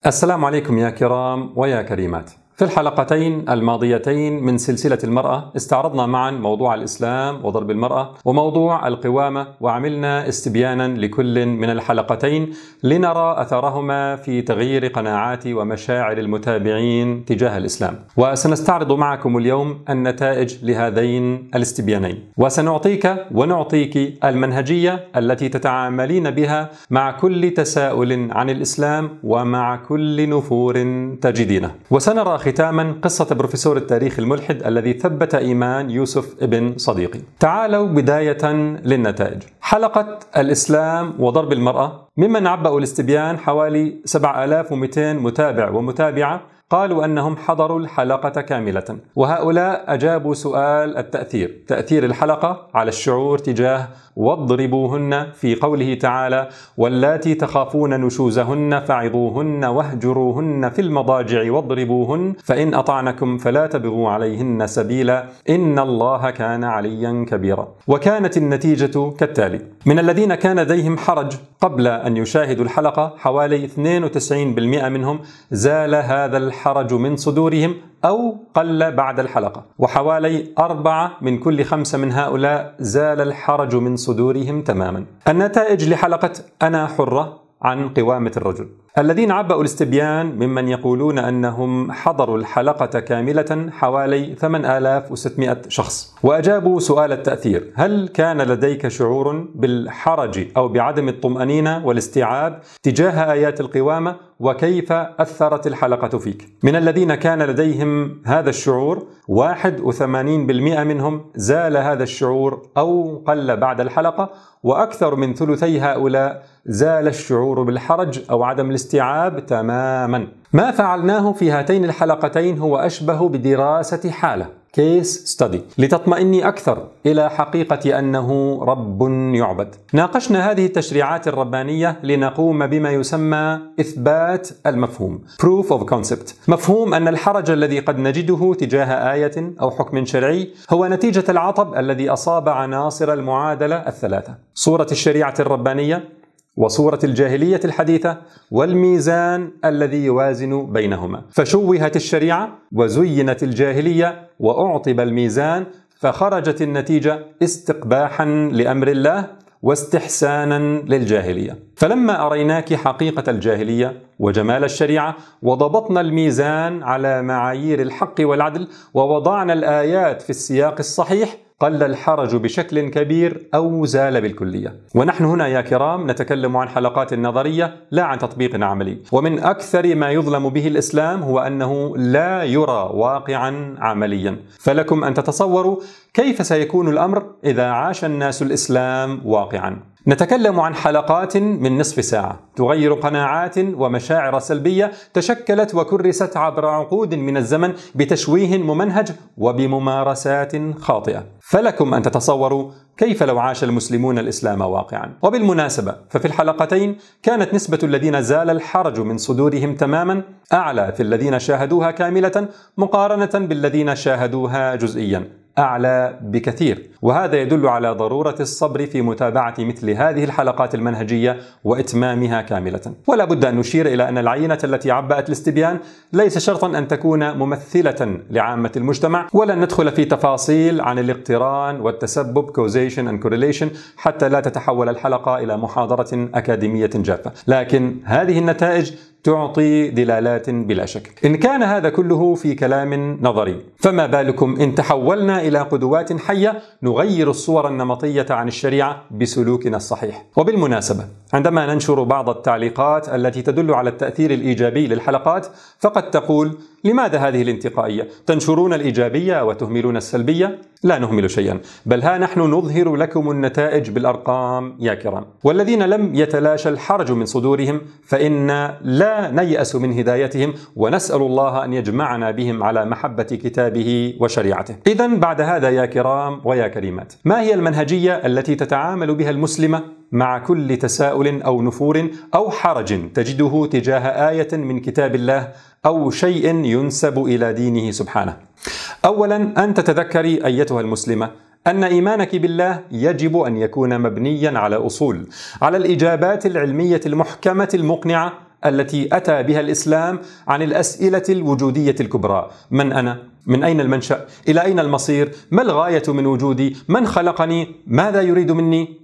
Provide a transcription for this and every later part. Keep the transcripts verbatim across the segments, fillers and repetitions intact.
السلام عليكم يا كرام ويا كريمات. في الحلقتين الماضيتين من سلسلة المرأة استعرضنا معا موضوع الإسلام وضرب المرأة وموضوع القوامة، وعملنا استبيانا لكل من الحلقتين لنرى أثرهما في تغيير قناعات ومشاعر المتابعين تجاه الإسلام. وسنستعرض معكم اليوم النتائج لهذين الاستبيانين، وسنعطيك ونعطيك المنهجية التي تتعاملين بها مع كل تساؤل عن الإسلام ومع كل نفور تجدينه. وسنرى ختاما قصة بروفيسور التاريخ الملحد الذي ثبت إيمان يوسف ابن صديقي. تعالوا بداية للنتائج. حلقة الإسلام وضرب المرأة، ممن عبأوا الاستبيان حوالي سبعة آلاف ومئتين متابع ومتابعة قالوا أنهم حضروا الحلقة كاملة، وهؤلاء أجابوا سؤال التأثير، تأثير الحلقة على الشعور تجاه واضربوهن في قوله تعالى: واللاتي تخافون نشوزهن فعظوهن واهجروهن في المضاجع واضربوهن فإن أطعنكم فلا تبغوا عليهن سبيلا إن الله كان عليا كبيرا. وكانت النتيجة كالتالي: من الذين كان لديهم حرج قبل أن يشاهدوا الحلقة حوالي اثنين وتسعين بالمئة منهم زال هذا الحرج من صدورهم أو قل بعد الحلقة، وحوالي أربعة من كل خمسة من هؤلاء زال الحرج من صدورهم تماما. النتائج لحلقة أنا حرة عن قوامة الرجل. الذين عبأوا الاستبيان ممن يقولون أنهم حضروا الحلقة كاملة حوالي ثمانية آلاف وستمئة شخص، وأجابوا سؤال التأثير: هل كان لديك شعور بالحرج أو بعدم الطمأنينة والاستيعاب تجاه آيات القوامة، وكيف أثرت الحلقة فيك؟ من الذين كان لديهم هذا الشعور واحد وثمانين بالمئة منهم زال هذا الشعور أو قل بعد الحلقة، وأكثر من ثلثي هؤلاء زال الشعور بالحرج أو عدم الاستيعاب تماما. ما فعلناه في هاتين الحلقتين هو أشبه بدراسة حالة، كيس ستدي، لتطمئني أكثر إلى حقيقة أنه رب يعبد. ناقشنا هذه التشريعات الربانية لنقوم بما يسمى إثبات المفهوم، proof of concept، مفهوم أن الحرج الذي قد نجده تجاه آية أو حكم شرعي هو نتيجة العطب الذي أصاب عناصر المعادلة الثلاثة: صورة الشريعة الربانية، وصورة الجاهلية الحديثة، والميزان الذي يوازن بينهما. فشوهت الشريعة وزينت الجاهلية وأعطب الميزان، فخرجت النتيجة استقباحا لأمر الله واستحسانا للجاهلية. فلما أريناك حقيقة الجاهلية وجمال الشريعة وضبطنا الميزان على معايير الحق والعدل ووضعنا الآيات في السياق الصحيح، قل الحرج بشكل كبير أو زال بالكلية. ونحن هنا يا كرام نتكلم عن حلقات نظرية لا عن تطبيق عملي. ومن أكثر ما يظلم به الإسلام هو أنه لا يرى واقعا عمليا. فلكم أن تتصوروا كيف سيكون الأمر إذا عاش الناس الإسلام واقعا. نتكلم عن حلقات من نصف ساعة تغير قناعات ومشاعر سلبية تشكلت وكرست عبر عقود من الزمن بتشويه ممنهج وبممارسات خاطئة. فلكم أن تتصوروا كيف لو عاش المسلمون الإسلام واقعا. وبالمناسبة ففي الحلقتين كانت نسبة الذين زال الحرج من صدورهم تماما أعلى في الذين شاهدوها كاملة مقارنة بالذين شاهدوها جزئيا، أعلى بكثير. وهذا يدل على ضرورة الصبر في متابعة مثل هذه الحلقات المنهجية وإتمامها كاملة. ولا بد أن نشير إلى أن العينة التي عبأت الاستبيان ليس شرطا أن تكون ممثلة لعامة المجتمع، ولن ندخل في تفاصيل عن الاقتران والتسبب causation and correlation حتى لا تتحول الحلقة إلى محاضرة أكاديمية جافة، لكن هذه النتائج تعطي دلالات بلا شك. إن كان هذا كله في كلام نظري، فما بالكم إن تحولنا إلى قدوات حية نغير الصور النمطية عن الشريعة بسلوكنا الصحيح. وبالمناسبة عندما ننشر بعض التعليقات التي تدل على التأثير الإيجابي للحلقات، فقد تقول: لماذا هذه الانتقائية؟ تنشرون الإيجابية وتهملون السلبية؟ لا نهمل شيئا، بل ها نحن نظهر لكم النتائج بالأرقام يا كرام. والذين لم يتلاشى الحرج من صدورهم فإن لا نيأس من هدايتهم، ونسأل الله أن يجمعنا بهم على محبة كتابه وشريعته. إذن بعد هذا يا كرام ويا كريمات، ما هي المنهجية التي تتعامل بها المسلمة مع كل تساؤل أو نفور أو حرج تجده تجاه آية من كتاب الله أو شيء ينسب إلى دينه سبحانه؟ أولا أن تتذكري أيتها المسلمة أن إيمانك بالله يجب أن يكون مبنيا على أصول، على الإجابات العلمية المحكمة المقنعة التي أتى بها الإسلام عن الأسئلة الوجودية الكبرى: من أنا؟ من أين المنشأ؟ إلى أين المصير؟ ما الغاية من وجودي؟ من خلقني؟ ماذا يريد مني؟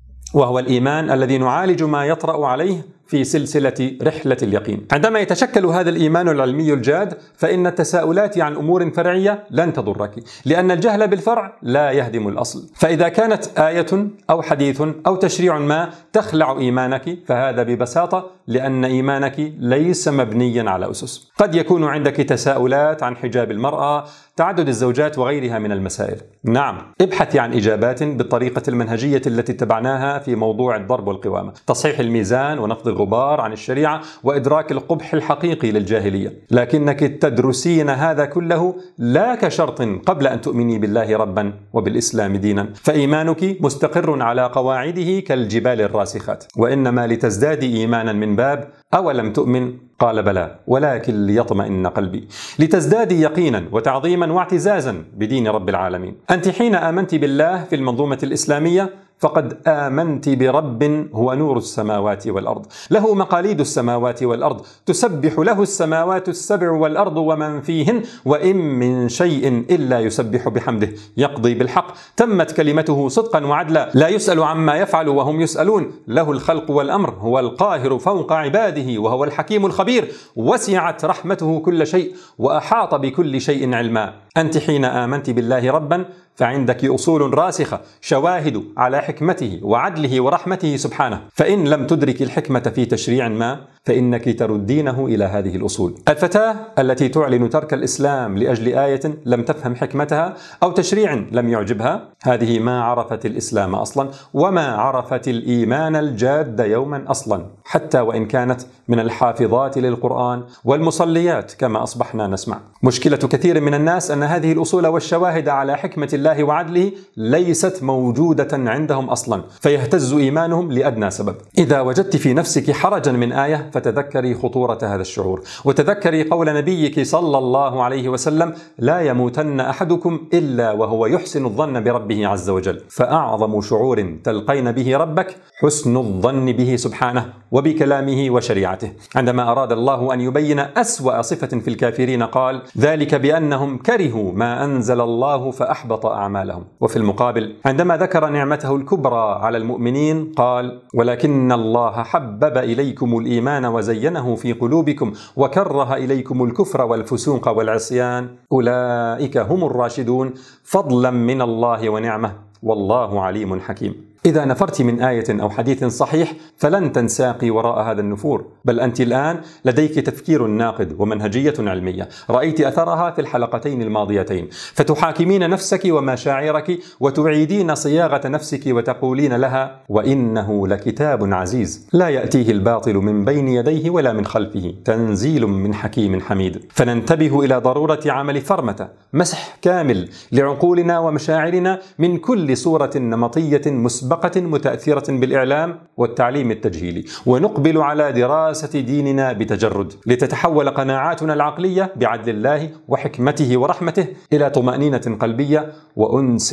وهو الإيمان الذي نعالج ما يطرأ عليه في سلسلة رحلة اليقين. عندما يتشكل هذا الإيمان العلمي الجاد، فإن التساؤلات عن أمور فرعية لن تضرك، لأن الجهل بالفرع لا يهدم الأصل. فإذا كانت آية أو حديث أو تشريع ما تخلع إيمانك، فهذا ببساطة لأن إيمانك ليس مبنيا على أسس. قد يكون عندك تساؤلات عن حجاب المرأة، تعدد الزوجات وغيرها من المسائل. نعم، ابحثي عن إجابات بالطريقة المنهجية التي اتبعناها في موضوع الضرب والقوامة: تصحيح الميزان ونقض الغبار عن الشريعة وإدراك القبح الحقيقي للجاهلية. لكنك تدرسين هذا كله لا كشرط قبل أن تؤمني بالله ربا وبالإسلام دينا، فإيمانك مستقر على قواعده كالجبال الراسخات، وإنما لتزدادي إيمانا من باب أولم تؤمن؟ قال بلى ولكن ليطمئن قلبي، لتزدادي يقينا وتعظيما واعتزازا بدين رب العالمين. أنت حين آمنت بالله في المنظومة الإسلامية فقد آمنت برب هو نور السماوات والأرض، له مقاليد السماوات والأرض، تسبح له السماوات السبع والأرض ومن فيهن، وإن من شيء إلا يسبح بحمده، يقضي بالحق، تمت كلمته صدقا وعدلا، لا يسأل عما يفعل وهم يسألون، له الخلق والأمر، هو القاهر فوق عباده وهو الحكيم الخبير، وسعت رحمته كل شيء وأحاط بكل شيء علما. أنت حين آمنت بالله ربا فعندك أصول راسخة، شواهد على حكمته وعدله ورحمته سبحانه، فإن لم تدرك الحكمة في تشريع ما فإنك تردينه إلى هذه الأصول. الفتاة التي تعلن ترك الإسلام لأجل آية لم تفهم حكمتها أو تشريع لم يعجبها، هذه ما عرفت الإسلام أصلا وما عرفت الإيمان الجاد يوما أصلا، حتى وإن كانت من الحافظات للقرآن والمصليات كما أصبحنا نسمع. مشكلة كثير من الناس أن هذه الأصول والشواهد على حكمة الله وعدله ليست موجودة عندهم أصلا، فيهتز إيمانهم لأدنى سبب. إذا وجدت في نفسك حرجا من آية فتذكري خطورة هذا الشعور، وتذكري قول نبيك صلى الله عليه وسلم: لا يموتن أحدكم إلا وهو يحسن الظن بربه عز وجل. فأعظم شعور تلقين به ربك حسن الظن به سبحانه وبكلامه وشريعته. عندما أراد الله أن يبين أسوأ صفة في الكافرين قال: ذلك بأنهم كرهوا ما أنزل الله فأحبط أعمالهم. وفي المقابل عندما ذكر نعمته الكبرى على المؤمنين قال: ولكن الله حبب إليكم الإيمان وزينه في قلوبكم وكره إليكم الكفر والفسوق والعصيان أولئك هم الراشدون فضلا من الله ونعمه والله عليم حكيم. إذا نفرت من آية أو حديث صحيح فلن تنساقي وراء هذا النفور، بل أنت الآن لديك تفكير ناقد ومنهجية علمية رأيت أثرها في الحلقتين الماضيتين، فتحاكمين نفسك ومشاعرك وتعيدين صياغة نفسك وتقولين لها: وإنه لكتاب عزيز لا يأتيه الباطل من بين يديه ولا من خلفه تنزيل من حكيم حميد. فننتبه إلى ضرورة عمل فرمة مسح كامل لعقولنا ومشاعرنا من كل صورة نمطية مسبقة متأثرة بالإعلام والتعليم التجهيلي، ونقبل على دراسة ديننا بتجرد لتتحول قناعاتنا العقلية بعدل الله وحكمته ورحمته إلى طمأنينة قلبية وأنس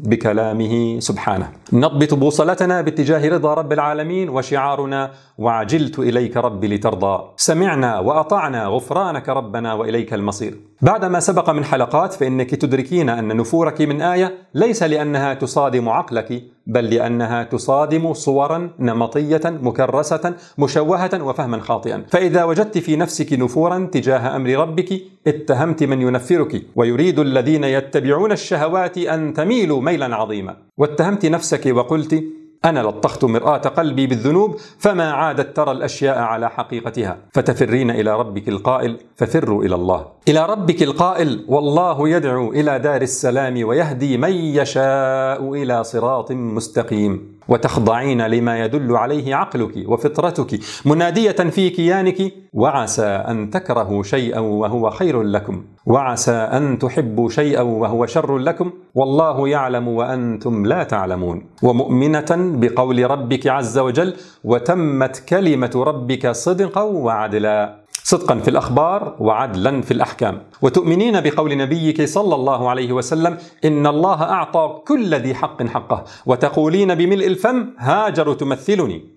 بكلامه سبحانه. نضبط بوصلتنا باتجاه رضا رب العالمين وشعارنا: وعجلت إليك ربي لترضى، سمعنا وأطعنا غفرانك ربنا وإليك المصير. بعدما سبق من حلقات فإنك تدركين أن نفورك من آية ليس لأنها تصادم عقلك، بل لأنها تصادم صورا نمطية مكرسة مشوهة وفهما خاطئا. فإذا وجدت في نفسك نفورا تجاه أمر ربك اتهمت من ينفرك، ويريد الذين يتبعون الشهوات أن تميلوا ميلا عظيما، واتهمت نفسك وقلت: أنا لطخت مرآة قلبي بالذنوب فما عادت ترى الأشياء على حقيقتها. فتفرين إلى ربك القائل: ففروا إلى الله. إلى ربك القائل: والله يدعو إلى دار السلام ويهدي من يشاء إلى صراط مستقيم. وتخضعين لما يدل عليه عقلك وفطرتك منادية في كيانك: وعسى أن تكرهوا شيئا وهو خير لكم، وعسى أن تحبوا شيئا وهو شر لكم، والله يعلم وأنتم لا تعلمون. ومؤمنة بقول ربك عز وجل: وتمت كلمة ربك صدقا وعدلا، صدقا في الأخبار وعدلا في الأحكام. وتؤمنين بقول نبيك صلى الله عليه وسلم: إن الله أعطى كل ذي حق حقه، وتقولين بملء الفم: هاجر تمثلني.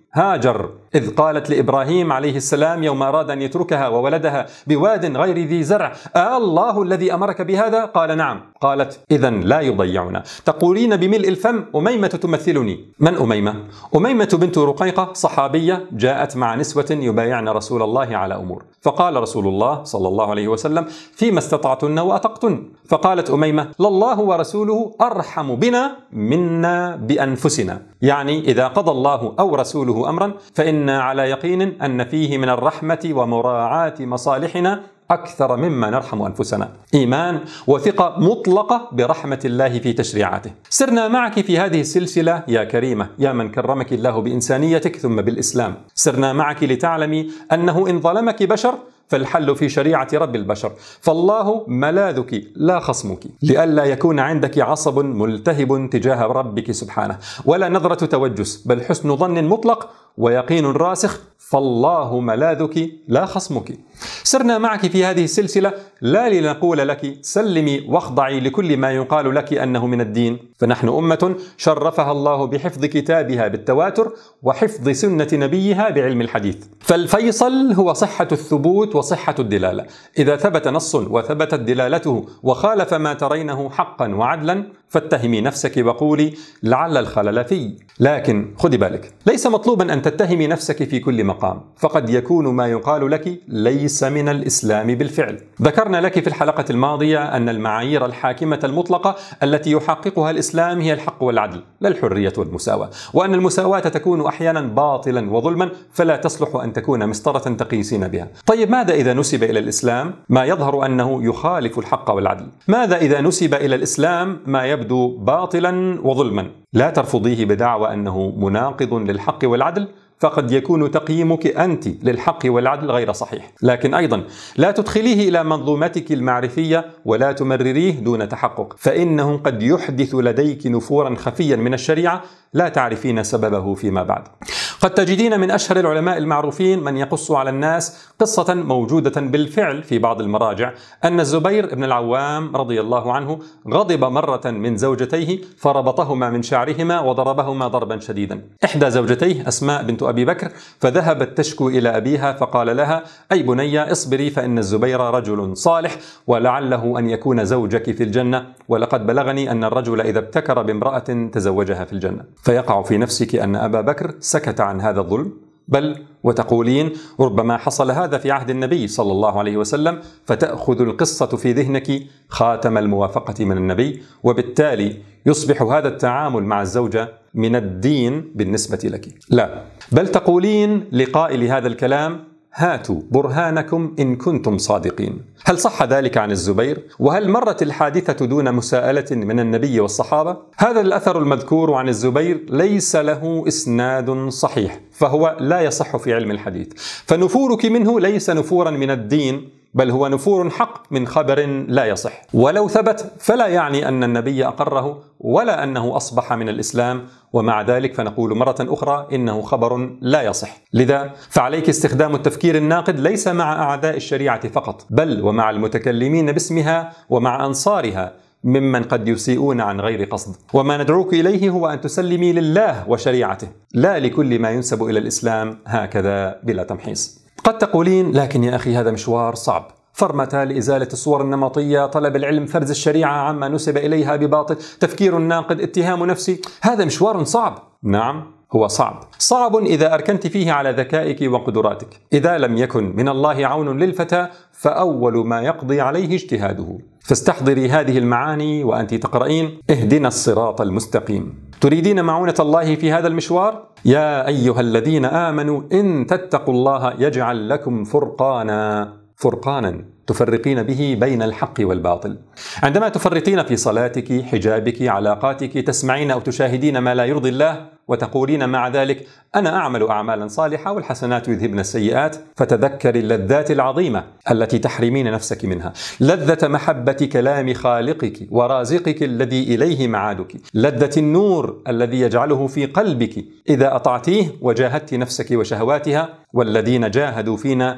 هاجر إذ قالت لإبراهيم عليه السلام يوم أراد أن يتركها وولدها بواد غير ذي زرع: آه الله الذي أمرك بهذا؟ قال: نعم. قالت: إذن لا يضيعنا. تقولين بملء الفم: أميمة تمثلني. من أميمة؟ أميمة بنت رقيقة، صحابية جاءت مع نسوة يبايعن رسول الله على أمور، فقال رسول الله صلى الله عليه وسلم: فيما استطعتن وأطقتن؟ فقالت أميمة: لله ورسوله أرحم بنا منا بأنفسنا، يعني إذا قضى الله أو رسوله أمرا فإن على يقين أن فيه من الرحمة ومراعاة مصالحنا أكثر مما نرحم أنفسنا. إيمان وثقة مطلقة برحمة الله في تشريعاته. سرنا معك في هذه السلسلة يا كريمة، يا من كرمك الله بإنسانيتك ثم بالإسلام. سرنا معك لتعلمي أنه إن ظلمك بشر فالحل في شريعة رب البشر، فالله ملاذك لا خصمك، لئلا يكون عندك عصب ملتهب تجاه ربك سبحانه، ولا نظرة توجس، بل حسن ظن مطلق ويقين راسخ، فالله ملاذك لا خصمك. سرنا معك في هذه السلسلة لا لنقول لك سلمي واخضعي لكل ما يقال لك أنه من الدين، فنحن أمة شرفها الله بحفظ كتابها بالتواتر وحفظ سنة نبيها بعلم الحديث، فالفيصل هو صحة الثبوت وصحة الدلالة. إذا ثبت نص وثبتت دلالته وخالف ما ترينه حقا وعدلا فاتهمي نفسك وقولي لعل الخلل في. لكن خذي بالك، ليس مطلوبا أن تتهمي نفسك في كل مقام، فقد يكون ما يقال لك ليس من الإسلام بالفعل. ذكرنا لك في الحلقة الماضية أن المعايير الحاكمة المطلقة التي يحققها الإسلام هي الحق والعدل، لا الحرية والمساواة، وأن المساواة تكون أحيانا باطلا وظلما فلا تصلح أن تكون مسطرة تقيسين بها. طيب ماذا إذا نسب إلى الإسلام ما يظهر أنه يخالف الحق والعدل؟ ماذا إذا نسب إلى الإسلام ما يبدو باطلا وظلما؟ لا ترفضيه بدعوى أنه مناقض للحق والعدل، فقد يكون تقييمك أنت للحق والعدل غير صحيح. لكن أيضا لا تدخليه إلى منظومتك المعرفية ولا تمرريه دون تحقق، فإنه قد يحدث لديك نفورا خفيا من الشريعة لا تعرفين سببه فيما بعد. قد تجدين من أشهر العلماء المعروفين من يقص على الناس قصة موجودة بالفعل في بعض المراجع أن الزبير بن العوام رضي الله عنه غضب مرة من زوجتيه فربطهما من شعرهما وضربهما ضربا شديدا. إحدى زوجتيه أسماء بنت أبي بكر فذهبت تشكو إلى أبيها فقال لها: أي بني اصبري فإن الزبير رجل صالح ولعله أن يكون زوجك في الجنة، ولقد بلغني أن الرجل إذا ابتكر بامرأة تزوجها في الجنة. فيقع في نفسك أن أبا بكر سكت عن هذا الظلم، بل وتقولين ربما حصل هذا في عهد النبي صلى الله عليه وسلم، فتأخذ القصة في ذهنك خاتم الموافقة من النبي، وبالتالي يصبح هذا التعامل مع الزوجة من الدين بالنسبة لك. لا، بل تقولين لقائل هذا الكلام: هاتوا برهانكم إن كنتم صادقين. هل صح ذلك عن الزبير؟ وهل مرت الحادثة دون مساءلة من النبي والصحابة؟ هذا الأثر المذكور عن الزبير ليس له إسناد صحيح، فهو لا يصح في علم الحديث، فنفورك منه ليس نفورا من الدين، بل هو نفور حق من خبر لا يصح، ولو ثبت فلا يعني أن النبي أقره ولا أنه أصبح من الإسلام، ومع ذلك فنقول مرة أخرى إنه خبر لا يصح. لذا فعليك استخدام التفكير الناقد ليس مع أعداء الشريعة فقط، بل ومع المتكلمين باسمها ومع أنصارها ممن قد يسيئون عن غير قصد. وما ندعوك إليه هو أن تسلمي لله وشريعته، لا لكل ما ينسب إلى الإسلام هكذا بلا تمحيص. قد تقولين: لكن يا أخي هذا مشوار صعب، فرمة لإزالة الصور النمطية، طلب العلم، فرز الشريعة عما نسب إليها بباطل، تفكير ناقد، اتهام نفسي، هذا مشوار صعب. نعم هو صعب، صعب إذا أركنت فيه على ذكائك وقدراتك. إذا لم يكن من الله عون للفتى فأول ما يقضي عليه اجتهاده. فاستحضري هذه المعاني وأنت تقرأين: اهدنا الصراط المستقيم. تريدين معونة الله في هذا المشوار؟ يا أيها الذين آمنوا إن تتقوا الله يجعل لكم فرقانا، فرقانا تفرقين به بين الحق والباطل. عندما تفرطين في صلاتك، حجابك، علاقاتك، تسمعين أو تشاهدين ما لا يرضي الله وتقولين مع ذلك: أنا أعمل أعمالا صالحة والحسنات يذهبن السيئات، فتذكري اللذات العظيمة التي تحرمين نفسك منها، لذة محبة كلام خالقك ورازقك الذي إليه معادك، لذة النور الذي يجعله في قلبك إذا أطعتيه وجاهدت نفسك وشهواتها، والذين جاهدوا فينا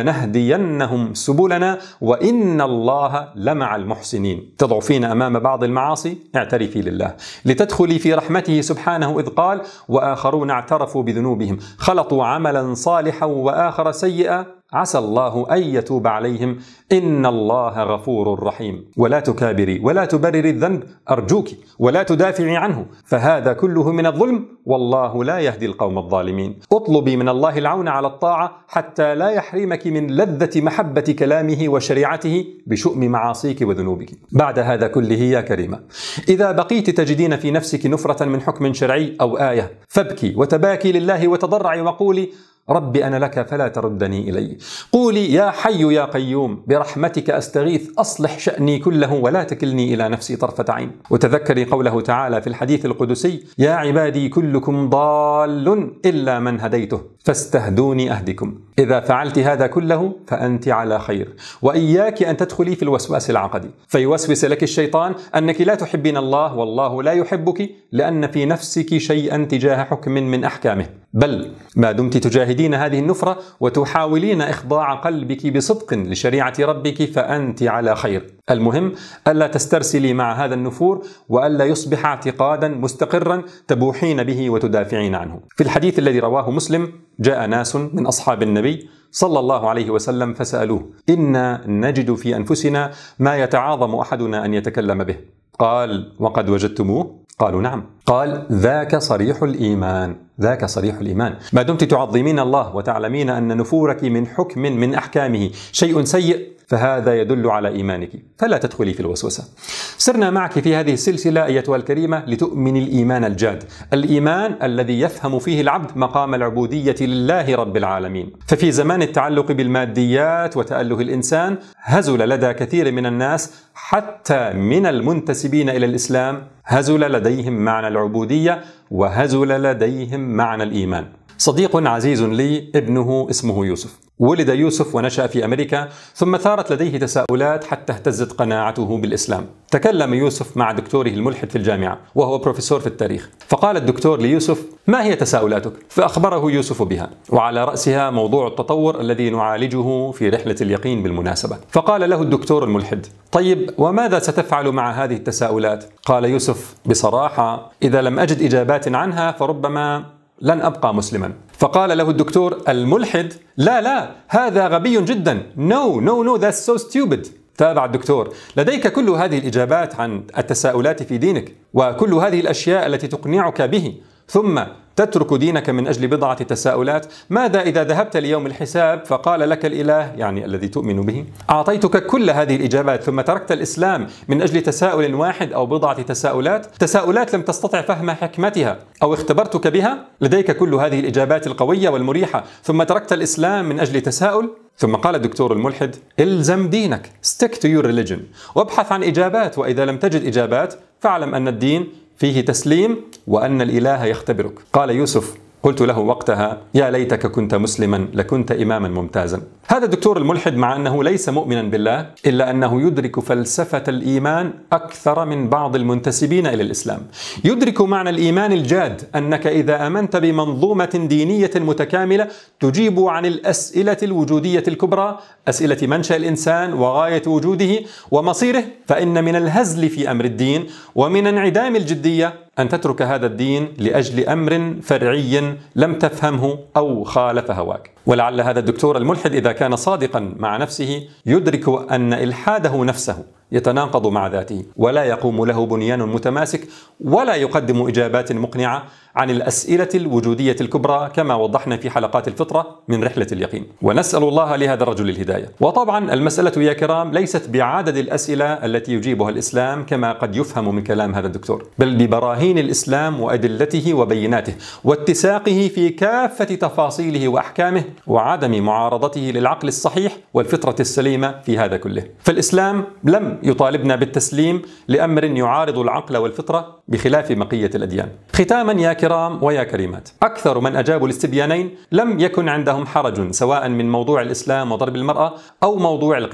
لنهدينهم سبلنا وإن الله لمع المحسنين. تضعفين أمام بعض المعاصي، اعترفي لله لتدخلي في رحمته سبحانه، إذ قال: وآخرون اعترفوا بذنوبهم خلطوا عملا صالحا وآخر سيئا عسى الله أن يتوب عليهم إن الله غفور رحيم. ولا تكابري ولا تبرري الذنب أرجوك ولا تدافعي عنه فهذا كله من الظلم والله لا يهدي القوم الظالمين. اطلبي من الله العون على الطاعة حتى لا يحرمك من لذة محبة كلامه وشريعته بشؤم معاصيك وذنوبك. بعد هذا كله يا كريمة، إذا بقيت تجدين في نفسك نفرة من حكم شرعي أو آية فابكي وتباكي لله وتضرعي وقولي رب أنا لك فلا تردني إلي. قولي يا حي يا قيوم برحمتك أستغيث أصلح شأني كله ولا تكلني إلى نفسي طرفة عين. وتذكري قوله تعالى في الحديث القدسي يا عبادي كلكم ضال إلا من هديته فاستهدوني أهدكم. إذا فعلت هذا كله فأنت على خير. وإياك أن تدخلي في الوسواس العقدي فيوسوس لك الشيطان أنك لا تحبين الله والله لا يحبك لأن في نفسك شيئا تجاه حكم من أحكامه. بل ما دمت تجاهدين هذه النفرة وتحاولين إخضاع قلبك بصدق لشريعة ربك فأنت على خير. المهم ألا تسترسلي مع هذا النفور وألا يصبح اعتقادا مستقرا تبوحين به وتدافعين عنه. في الحديث الذي رواه مسلم جاء ناس من أصحاب النبي صلى الله عليه وسلم فسألوه إنا نجد في أنفسنا ما يتعاظم أحدنا أن يتكلم به. قال وقد وجدتموه؟ قالوا نعم. قال ذاك صريح الإيمان ذاك صريح الإيمان. ما دمت تعظمين الله وتعلمين أن نفورك من حكم من أحكامه شيء سيء فهذا يدل على إيمانك فلا تدخلي في الوسوسة. سرنا معك في هذه السلسلة أيتها الكريمة لتؤمن الإيمان الجاد، الإيمان الذي يفهم فيه العبد مقام العبودية لله رب العالمين. ففي زمان التعلق بالماديات وتأله الإنسان هزل لدى كثير من الناس حتى من المنتسبين إلى الإسلام هزل لديهم معنى العبودية وهزل لديهم معنى الإيمان. صديق عزيز لي ابنه اسمه يوسف، ولد يوسف ونشأ في أمريكا ثم ثارت لديه تساؤلات حتى اهتزت قناعته بالإسلام. تكلم يوسف مع دكتوره الملحد في الجامعة وهو بروفيسور في التاريخ، فقال الدكتور ليوسف ما هي تساؤلاتك؟ فأخبره يوسف بها وعلى رأسها موضوع التطور الذي نعالجه في رحلة اليقين بالمناسبة. فقال له الدكتور الملحد طيب وماذا ستفعل مع هذه التساؤلات؟ قال يوسف بصراحة إذا لم أجد إجابات عنها فربما لن أبقى مسلما. فقال له الدكتور الملحد لا لا هذا غبي جدا no no no that's so stupid. تابع الدكتور لديك كل هذه الإجابات عن التساؤلات في دينك وكل هذه الأشياء التي تقنعك به ثم تترك دينك من أجل بضعة تساؤلات. ماذا إذا ذهبت ليوم الحساب فقال لك الإله يعني الذي تؤمن به أعطيتك كل هذه الإجابات ثم تركت الإسلام من أجل تساؤل واحد أو بضعة تساؤلات تساؤلات لم تستطع فهم حكمتها أو اختبرتك بها؟ لديك كل هذه الإجابات القوية والمريحة ثم تركت الإسلام من أجل تساؤل؟ ثم قال الدكتور الملحد الزم دينك stick to your religion وابحث عن إجابات، وإذا لم تجد إجابات فاعلم أن الدين فيه تسليم وأن الإله يختبرك. قال يوسف قلت له وقتها يا ليتك كنت مسلما لكنت إماما ممتازا. هذا الدكتور الملحد مع أنه ليس مؤمنا بالله إلا أنه يدرك فلسفة الإيمان أكثر من بعض المنتسبين إلى الإسلام. يدرك معنى الإيمان الجاد أنك إذا آمنت بمنظومة دينية متكاملة تجيب عن الأسئلة الوجودية الكبرى أسئلة منشأ الإنسان وغاية وجوده ومصيره فإن من الهزل في أمر الدين ومن انعدام الجدية أن تترك هذا الدين لأجل أمر فرعي لم تفهمه أو خالف هواك. ولعل هذا الدكتور الملحد إذا كان صادقا مع نفسه يدرك أن إلحاده نفسه يتناقض مع ذاته ولا يقوم له بنيان متماسك ولا يقدم إجابات مقنعة عن الأسئلة الوجودية الكبرى كما وضحنا في حلقات الفطرة من رحلة اليقين. ونسأل الله لهذا الرجل الهداية. وطبعا المسألة يا كرام ليست بعدد الأسئلة التي يجيبها الإسلام كما قد يفهم من كلام هذا الدكتور، بل ببراهين الإسلام وأدلته وبيناته واتساقه في كافة تفاصيله وأحكامه وعدم معارضته للعقل الصحيح والفطرة السليمة في هذا كله. فالإسلام لم يطالبنا بالتسليم لأمر يعارض العقل والفطرة بخلاف بقية الأديان. ختاما يا كرام ويا كريمات، أكثر من أجابوا الاستبيانين لم يكن عندهم حرج سواء من موضوع الإسلام وضرب المرأة أو موضوع القوامة.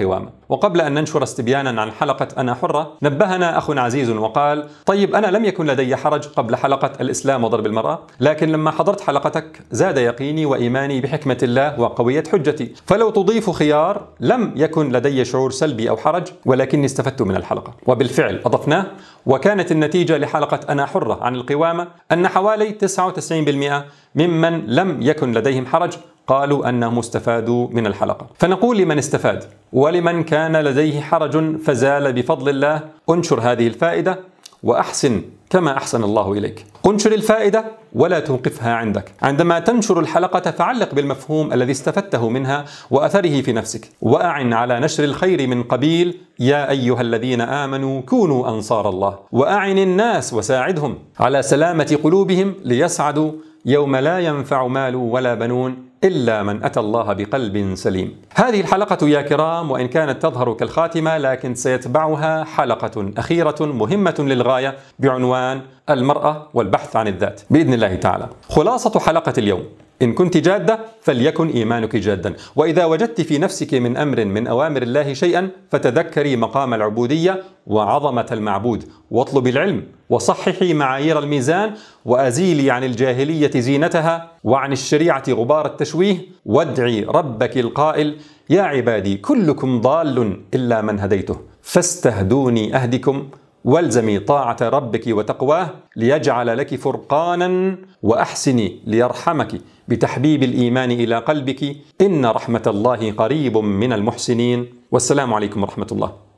وقبل أن ننشر استبيانا عن حلقة أنا حرة، نبهنا أخ عزيز وقال: طيب أنا لم يكن لدي حرج قبل حلقة الإسلام وضرب المرأة، لكن لما حضرت حلقتك زاد يقيني وإيماني بحكمة الله وقوية حجتي، فلو تضيف خيار لم يكن لدي شعور سلبي أو حرج، ولكني استفدت من الحلقة. وبالفعل أضفناه، وكانت النتيجة لحلقة أنا حرة عن القوامة أن حوالي تسعة وتسعين بالمئة ممن لم يكن لديهم حرج قالوا أنهم استفادوا من الحلقة. فنقول لمن استفاد ولمن كان لديه حرج فزال بفضل الله: انشر هذه الفائدة وأحسن كما أحسن الله إليك. انشر الفائدة ولا توقفها عندك. عندما تنشر الحلقة فعلق بالمفهوم الذي استفدته منها وأثره في نفسك، وأعن على نشر الخير من قبيل يا أيها الذين آمنوا كونوا أنصار الله، وأعن الناس وساعدهم على سلامة قلوبهم ليسعدوا يوم لا ينفع مال ولا بنون إلا من أتى الله بقلب سليم. هذه الحلقة يا كرام وإن كانت تظهر كالخاتمة، لكن سيتبعها حلقة أخيرة مهمة للغاية بعنوان المرأة والبحث عن الذات بإذن الله تعالى. خلاصة حلقة اليوم: إن كنت جادة فليكن إيمانك جادا، وإذا وجدت في نفسك من أمر من أوامر الله شيئا فتذكري مقام العبودية وعظمة المعبود، واطلب العلم، وصححي معايير الميزان، وأزيلي عن الجاهلية زينتها وعن الشريعة غبار التشويه، وادعي ربك القائل: يا عبادي كلكم ضال إلا من هديته فاستهدوني أهدكم، والزمي طاعة ربك وتقواه ليجعل لك فرقانا، وأحسني ليرحمك بتحبيب الإيمان إلى قلبك، إن رحمة الله قريب من المحسنين. والسلام عليكم ورحمة الله.